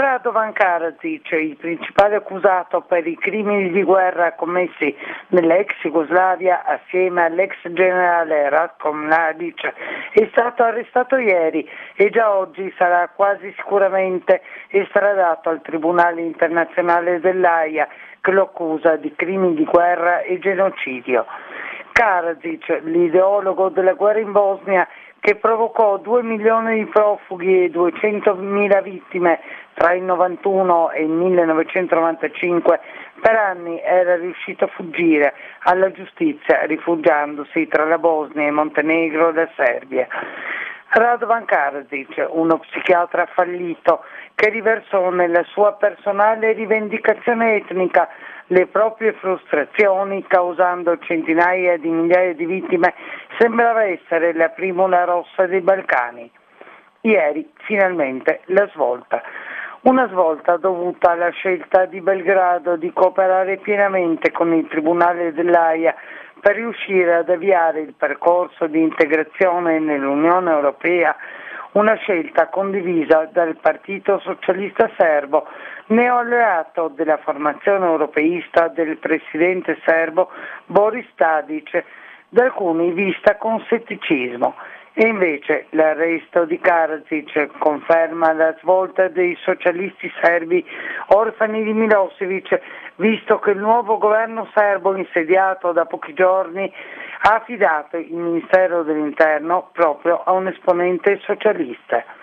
Radovan Karadzic, il principale accusato per i crimini di guerra commessi nell'ex Jugoslavia assieme all'ex generale Ratko Mladic, è stato arrestato ieri e già oggi sarà quasi sicuramente estradato al Tribunale internazionale dell'Aia, che lo accusa di crimini di guerra e genocidio. Karadzic, l'ideologo della guerra in Bosnia, che provocò 2 milioni di profughi e 200.000 vittime tra il 91 e il 1995, per anni era riuscito a fuggire alla giustizia rifugiandosi tra la Bosnia, il Montenegro e la Serbia. Radovan Karadzic, uno psichiatra fallito che riversò nella sua personale rivendicazione etnica le proprie frustrazioni, causando centinaia di migliaia di vittime, sembrava essere la primula rossa dei Balcani. Ieri, finalmente, la svolta. Una svolta dovuta alla scelta di Belgrado di cooperare pienamente con il Tribunale dell'Aia per riuscire ad avviare il percorso di integrazione nell'Unione Europea, una scelta condivisa dal Partito Socialista Serbo, neoalleato della formazione europeista del presidente serbo Boris Tadic, da alcuni vista con scetticismo. E invece l'arresto di Karadzic conferma la svolta dei socialisti serbi orfani di Milosevic, visto che il nuovo governo serbo insediato da pochi giorni ha affidato il Ministero dell'Interno proprio a un esponente socialista.